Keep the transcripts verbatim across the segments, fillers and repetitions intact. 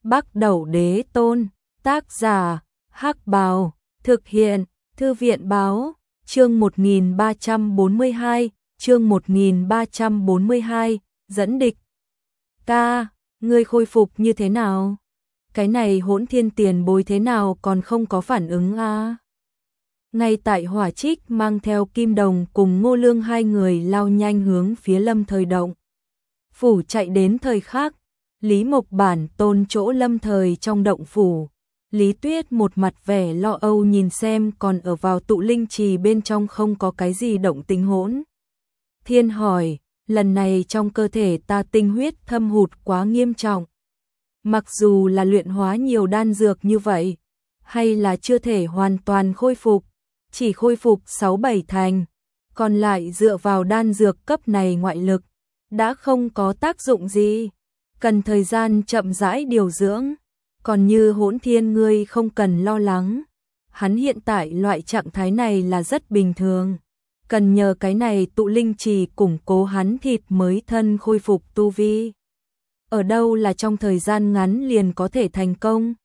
Bắc Đẩu Đế Tôn, tác giả, Hắc Bào, thực hiện, Thư viện Báo, chương một nghìn ba trăm bốn mươi hai, chương một nghìn ba trăm bốn mươi hai, dẫn địch. Ca, ngươi khôi phục như thế nào? Cái này Hỗn Thiên tiền bối thế nào còn không có phản ứng a? Ngay tại Hỏa Trích mang theo Kim Đồng cùng Ngô Lương hai người lao nhanh hướng phía Lâm Thời động phủ chạy đến thời khắc, Lý Mộc bản tôn chỗ Lâm Thời trong động phủ. Lý Tuyết một mặt vẻ lo âu nhìn xem còn ở vào tụ linh trì bên trong không có cái gì động tính. Hỗn Thiên hỏi, lần này trong cơ thể ta tinh huyết thâm hụt quá nghiêm trọng. Mặc dù là luyện hóa nhiều đan dược như vậy, hay là chưa thể hoàn toàn khôi phục, chỉ khôi phục sáu bảy thành, còn lại dựa vào đan dược cấp này ngoại lực, đã không có tác dụng gì, cần thời gian chậm rãi điều dưỡng. Còn như Hỗn Thiên ngươi không cần lo lắng, hắn hiện tại loại trạng thái này là rất bình thường, cần nhờ cái này tụ linh trì củng cố hắn thịt mới thân khôi phục tu vi. Ở đâu là trong thời gian ngắn liền có thể thành công.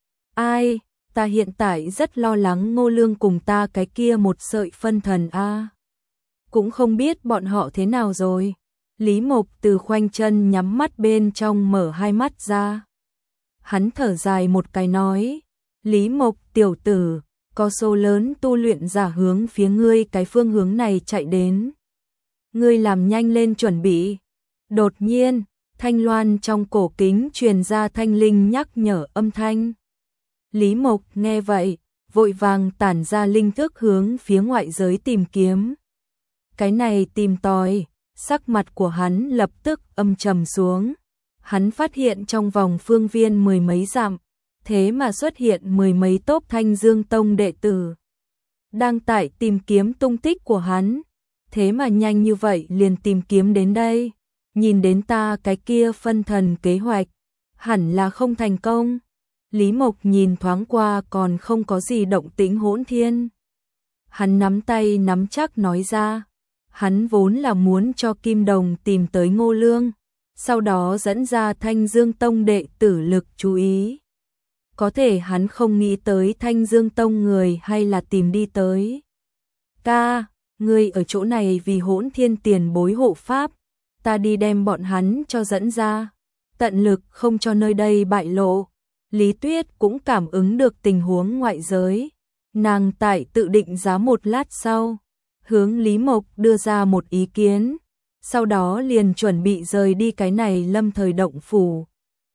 Ai, ta hiện tại rất lo lắng Ngô Lương cùng ta cái kia một sợi phân thần a. Cũng không biết bọn họ thế nào rồi. Lý Mộc từ khoanh chân nhắm mắt bên trong mở hai mắt ra. Hắn thở dài một cái nói, Lý Mộc tiểu tử, có số lớn tu luyện giả hướng phía ngươi cái phương hướng này chạy đến. Ngươi làm nhanh lên chuẩn bị. Đột nhiên, thanh loan trong cổ kính truyền ra thanh linh nhắc nhở âm thanh. Lý Mộc nghe vậy, vội vàng tản ra linh thức hướng phía ngoại giới tìm kiếm. Cái này tìm tòi, sắc mặt của hắn lập tức âm trầm xuống. Hắn phát hiện trong vòng phương viên mười mấy dặm, thế mà xuất hiện mười mấy tốp Thanh Dương Tông đệ tử. Đang tại tìm kiếm tung tích của hắn, thế mà nhanh như vậy liền tìm kiếm đến đây. Nhìn đến ta cái kia phân thần kế hoạch, hẳn là không thành công. Lý Mộc nhìn thoáng qua còn không có gì động tĩnh Hỗn Thiên. Hắn nắm tay nắm chắc nói ra, hắn vốn là muốn cho Kim Đồng tìm tới Ngô Lương, sau đó dẫn ra Thanh Dương Tông đệ tử lực chú ý. Có thể hắn không nghĩ tới Thanh Dương Tông người hay là tìm đi tới. Ca, ngươi ở chỗ này vì Hỗn Thiên tiền bối hộ pháp, ta đi đem bọn hắn cho dẫn ra, tận lực không cho nơi đây bại lộ. Lý Tuyết cũng cảm ứng được tình huống ngoại giới, nàng tại tự định giá một lát sau, hướng Lý Mộc đưa ra một ý kiến. Sau đó liền chuẩn bị rời đi cái này Lâm Thời động phủ.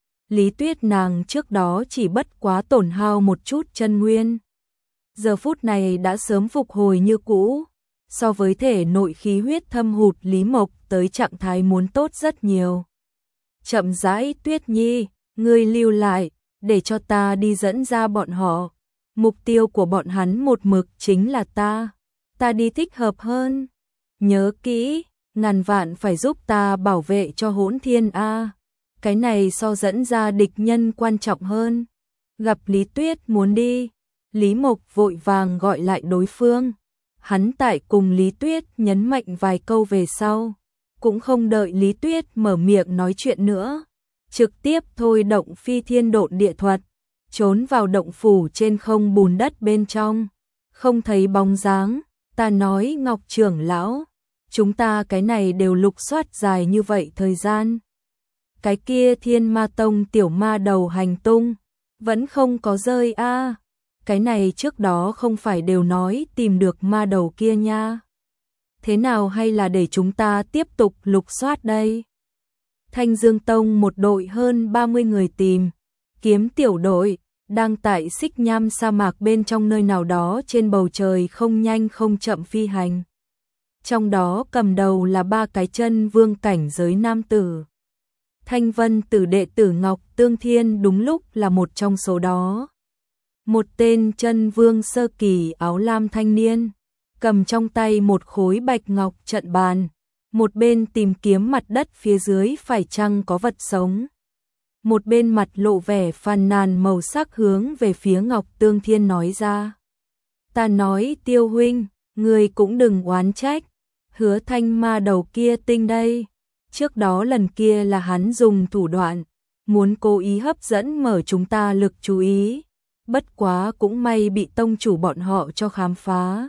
Lý Tuyết nàng trước đó chỉ bất quá tổn hao một chút chân nguyên, giờ phút này đã sớm phục hồi như cũ, so với thể nội khí huyết thâm hụt Lý Mộc tới trạng thái muốn tốt rất nhiều. Chậm rãi, Tuyết Nhi, ngươi lưu lại, để cho ta đi dẫn ra bọn họ. Mục tiêu của bọn hắn một mực chính là ta, ta đi thích hợp hơn. Nhớ kỹ, ngàn vạn phải giúp ta bảo vệ cho Hỗn Thiên a. Cái này so dẫn ra địch nhân quan trọng hơn. Gặp Lý Tuyết muốn đi, Lý Mộc vội vàng gọi lại đối phương. Hắn tại cùng Lý Tuyết nhấn mạnh vài câu về sau, cũng không đợi Lý Tuyết mở miệng nói chuyện nữa, trực tiếp thôi động phi thiên độn địa thuật, trốn vào động phủ trên không bùn đất bên trong, không thấy bóng dáng. Ta nói Ngọc trưởng lão, chúng ta cái này đều lục soát dài như vậy thời gian, cái kia Thiên Ma Tông tiểu ma đầu hành tung vẫn không có rơi a. À. Cái này trước đó không phải đều nói tìm được ma đầu kia nha. Thế nào hay là để chúng ta tiếp tục lục soát đây? Thanh Dương Tông một đội hơn ba mươi người tìm kiếm tiểu đội đang tại Xích Nham sa mạc bên trong nơi nào đó trên bầu trời không nhanh không chậm phi hành. Trong đó cầm đầu là ba cái chân vương cảnh giới nam tử. Thanh Vân tử đệ tử Ngọc Tương Thiên đúng lúc là một trong số đó. Một tên chân vương sơ kỳ áo lam thanh niên, cầm trong tay một khối bạch ngọc trận bàn, một bên tìm kiếm mặt đất phía dưới phải chăng có vật sống. Một bên mặt lộ vẻ phàn nàn màu sắc hướng về phía Ngọc Tương Thiên nói ra. Ta nói Tiêu huynh, ngươi cũng đừng oán trách, Hứa Thanh ma đầu kia tinh đây. Trước đó lần kia là hắn dùng thủ đoạn, muốn cố ý hấp dẫn mở chúng ta lực chú ý. Bất quá cũng may bị tông chủ bọn họ cho khám phá.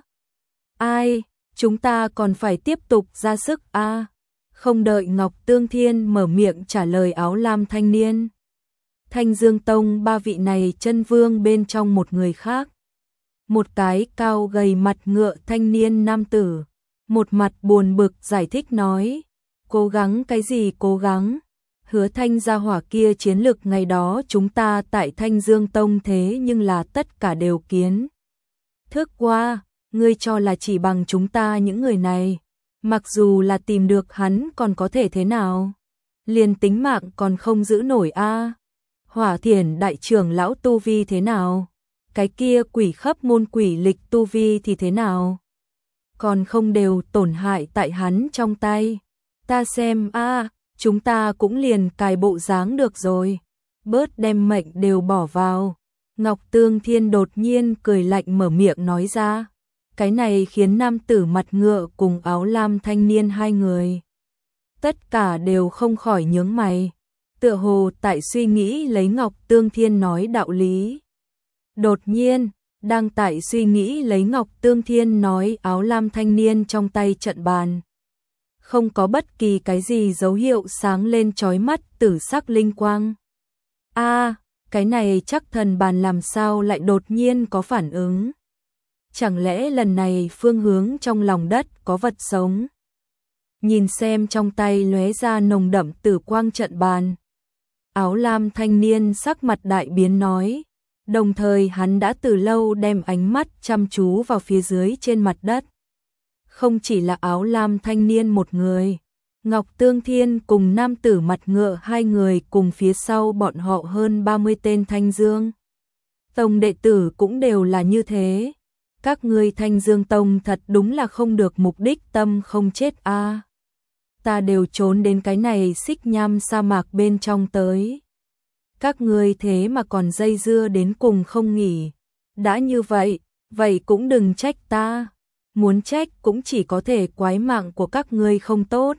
Ai, chúng ta còn phải tiếp tục ra sức a. À? Không đợi Ngọc Tương Thiên mở miệng trả lời áo lam thanh niên. Thanh Dương Tông ba vị này chân vương bên trong một người khác. Một cái cao gầy mặt ngựa thanh niên nam tử, một mặt buồn bực giải thích nói, cố gắng cái gì cố gắng, Hứa Thanh gia hỏa kia chiến lực ngày đó chúng ta tại Thanh Dương Tông thế nhưng là tất cả đều kiến. Thức qua, ngươi cho là chỉ bằng chúng ta những người này, mặc dù là tìm được hắn còn có thể thế nào, liền tính mạng còn không giữ nổi a. À. Hỏa Thiển đại trưởng lão tu vi thế nào? Cái kia quỷ khắp môn quỷ lịch tu vi thì thế nào? Còn không đều tổn hại tại hắn trong tay. Ta xem a, à, chúng ta cũng liền cài bộ dáng được rồi. Bớt đem mệnh đều bỏ vào. Ngọc Tương Thiên đột nhiên cười lạnh mở miệng nói ra. Cái này khiến nam tử mặt ngựa cùng áo lam thanh niên hai người. Tất cả đều không khỏi nhướng mày. Tựa hồ tại suy nghĩ lấy Ngọc Tương Thiên nói đạo lý. Đột nhiên, đang tại suy nghĩ lấy Ngọc Tương Thiên nói áo lam thanh niên trong tay trận bàn. Không có bất kỳ cái gì dấu hiệu sáng lên chói mắt tử sắc linh quang. A, à, cái này chắc thần bàn làm sao lại đột nhiên có phản ứng? Chẳng lẽ lần này phương hướng trong lòng đất có vật sống? Nhìn xem trong tay lóe ra nồng đậm tử quang trận bàn. Áo lam thanh niên sắc mặt đại biến nói, đồng thời hắn đã từ lâu đem ánh mắt chăm chú vào phía dưới trên mặt đất. Không chỉ là áo lam thanh niên một người, Ngọc Tương Thiên cùng nam tử mặt ngựa hai người cùng phía sau bọn họ hơn ba mươi tên Thanh Dương Tông đệ tử cũng đều là như thế. Các ngươi Thanh Dương Tông thật đúng là không được mục đích tâm không chết a. À. Ta đều trốn đến cái này xích nham sa mạc bên trong tới. Các ngươi thế mà còn dây dưa đến cùng không nghỉ. Đã như vậy, vậy cũng đừng trách ta. Muốn trách cũng chỉ có thể quái mạng của các ngươi không tốt.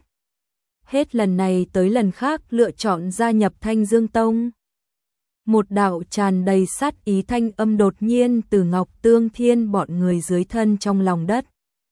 Hết lần này tới lần khác lựa chọn gia nhập Thanh Dương Tông. Một đạo tràn đầy sát ý thanh âm đột nhiên từ Ngọc Tương Thiên bọn người dưới thân trong lòng đất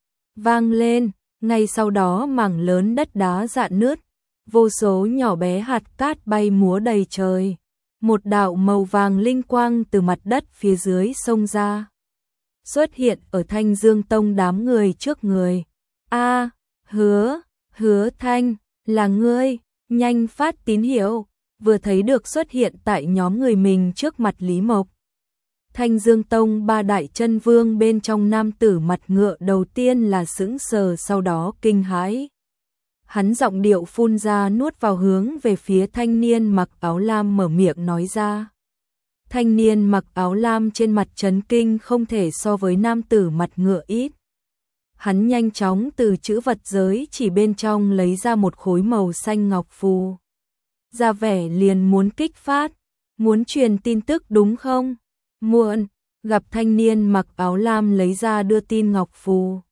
vang lên, ngay sau đó mảng lớn đất đá rạn nứt, vô số nhỏ bé hạt cát bay múa đầy trời. Một đạo màu vàng linh quang từ mặt đất phía dưới xông ra, xuất hiện ở Thanh Dương Tông đám người trước người. A, à, Hứa, Hứa Thanh, là ngươi, nhanh phát tín hiệu. Vừa thấy được xuất hiện tại nhóm người mình trước mặt Lý Mộc. Thanh Dương Tông ba đại chân vương bên trong nam tử mặt ngựa đầu tiên là sững sờ, sau đó kinh hãi. Hắn giọng điệu phun ra nuốt vào hướng về phía thanh niên mặc áo lam mở miệng nói ra. Thanh niên mặc áo lam trên mặt chấn kinh không thể so với nam tử mặt ngựa ít. Hắn nhanh chóng từ chữ vật giới chỉ bên trong lấy ra một khối màu xanh ngọc phù. Ra vẻ liền muốn kích phát, muốn truyền tin tức đúng không? Muộn, gặp thanh niên mặc áo lam lấy ra đưa tin ngọc phù.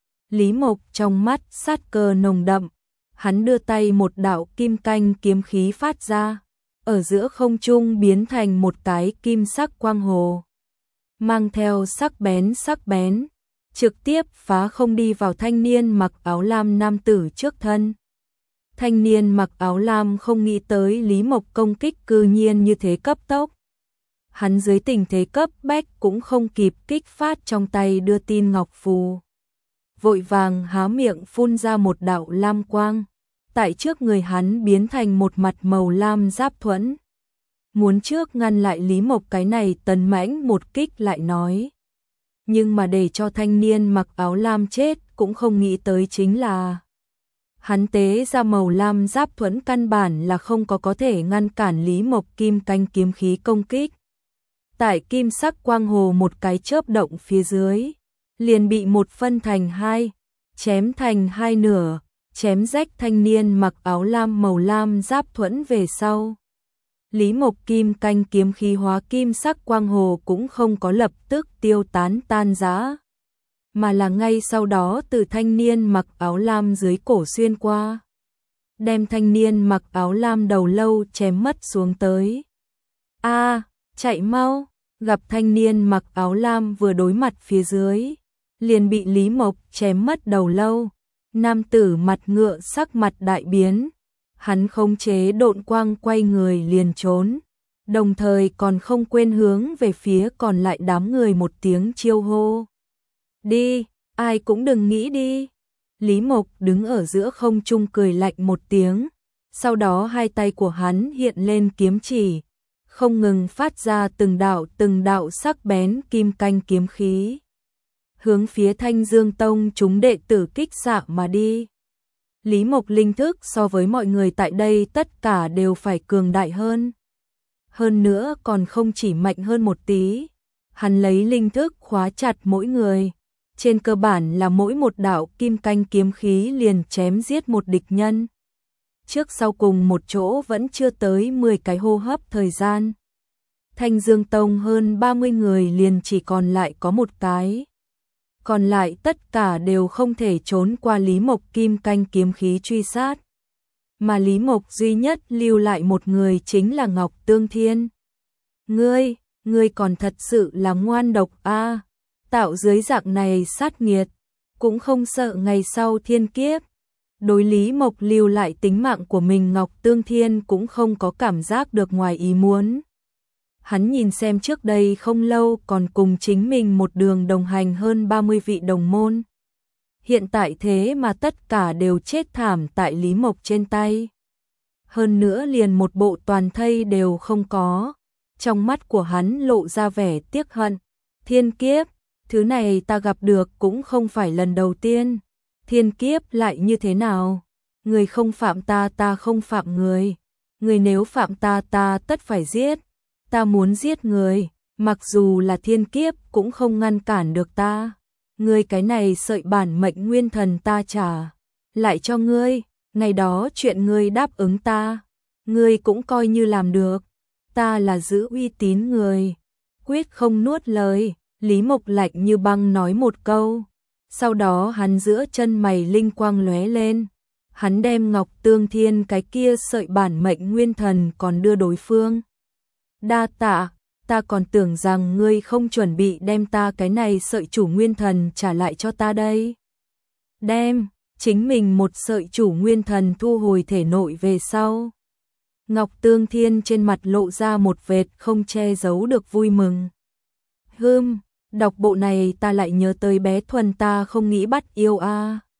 Lý Mộc trong mắt sát cơ nồng đậm, hắn đưa tay một đạo kim canh kiếm khí phát ra, ở giữa không trung biến thành một cái kim sắc quang hồ. Mang theo sắc bén sắc bén, trực tiếp phá không đi vào thanh niên mặc áo lam nam tử trước thân. Thanh niên mặc áo lam không nghĩ tới Lý Mộc công kích cư nhiên như thế cấp tốc. Hắn dưới tình thế cấp bách cũng không kịp kích phát trong tay đưa tin ngọc phù. Vội vàng há miệng phun ra một đạo lam quang. Tại trước người hắn biến thành một mặt màu lam giáp thuẫn. Muốn trước ngăn lại Lý Mộc cái này tấn mãnh một kích lại nói. Nhưng mà để cho thanh niên mặc áo lam chết cũng không nghĩ tới chính là hắn tế ra màu lam giáp thuẫn căn bản là không có có thể ngăn cản Lý Mộc kim canh kiếm khí công kích. Tại kim sắc quang hồ một cái chớp động phía dưới, liền bị một phân thành hai, chém thành hai nửa, chém rách thanh niên mặc áo lam màu lam giáp thuẫn về sau. Lý Mộc kim canh kiếm khí hóa kim sắc quang hồ cũng không có lập tức tiêu tán tan rã, mà là ngay sau đó từ thanh niên mặc áo lam dưới cổ xuyên qua. đem thanh niên mặc áo lam đầu lâu chém mất xuống tới. A, chạy mau, gặp thanh niên mặc áo lam vừa đối mặt phía dưới, liền bị Lý Mộc chém mất đầu lâu. Nam tử mặt ngựa sắc mặt đại biến, hắn khống chế độn quang quay người liền trốn, đồng thời còn không quên hướng về phía còn lại đám người một tiếng chiêu hô. Đi, ai cũng đừng nghĩ đi. Lý Mộc đứng ở giữa không trung cười lạnh một tiếng, sau đó hai tay của hắn hiện lên kiếm chỉ, không ngừng phát ra từng đạo từng đạo sắc bén kim canh kiếm khí, hướng phía Thanh Dương Tông chúng đệ tử kích xạ mà đi. Lý Mộc linh thức so với mọi người tại đây tất cả đều phải cường đại hơn. Hơn nữa còn không chỉ mạnh hơn một tí, hắn lấy linh thức khóa chặt mỗi người. Trên cơ bản là mỗi một đạo kim canh kiếm khí liền chém giết một địch nhân. Trước sau cùng một chỗ vẫn chưa tới mười cái hô hấp thời gian. Thanh Dương Tông hơn ba mươi người liền chỉ còn lại có một cái. Còn lại tất cả đều không thể trốn qua Lý Mộc kim canh kiếm khí truy sát. Mà Lý Mộc duy nhất lưu lại một người chính là Ngọc Tương Thiên. Ngươi, ngươi còn thật sự là ngoan độc a, tạo dưới dạng này sát nghiệt, cũng không sợ ngày sau thiên kiếp. Đối Lý Mộc lưu lại tính mạng của mình, Ngọc Tương Thiên cũng không có cảm giác được ngoài ý muốn. Hắn nhìn xem trước đây không lâu còn cùng chính mình một đường đồng hành hơn ba mươi vị đồng môn. Hiện tại thế mà tất cả đều chết thảm tại Lý Mộc trên tay. Hơn nữa liền một bộ toàn thây đều không có. Trong mắt của hắn lộ ra vẻ tiếc hận. Thiên kiếp, thứ này ta gặp được cũng không phải lần đầu tiên. Thiên kiếp lại như thế nào? Người không phạm ta, ta không phạm người. Người nếu phạm ta, ta tất phải giết. Ta muốn giết người, mặc dù là thiên kiếp cũng không ngăn cản được ta. Ngươi cái này sợi bản mệnh nguyên thần ta trả lại cho ngươi, ngày đó chuyện ngươi đáp ứng ta, ngươi cũng coi như làm được. Ta là giữ uy tín người, quyết không nuốt lời. Lý Mộc lạnh như băng nói một câu, sau đó hắn giữa chân mày linh quang lóe lên, hắn đem Ngọc Tương Thiên cái kia sợi bản mệnh nguyên thần còn đưa đối phương. Đa tạ, ta còn tưởng rằng ngươi không chuẩn bị đem ta cái này sợi chủ nguyên thần trả lại cho ta đây. Đem, chính mình một sợi chủ nguyên thần thu hồi thể nội về sau. Ngọc Tương Thiên trên mặt lộ ra một vệt không che giấu được vui mừng. Hừm, đọc bộ này ta lại nhớ tới bé Thuần ta không nghĩ bắt yêu a.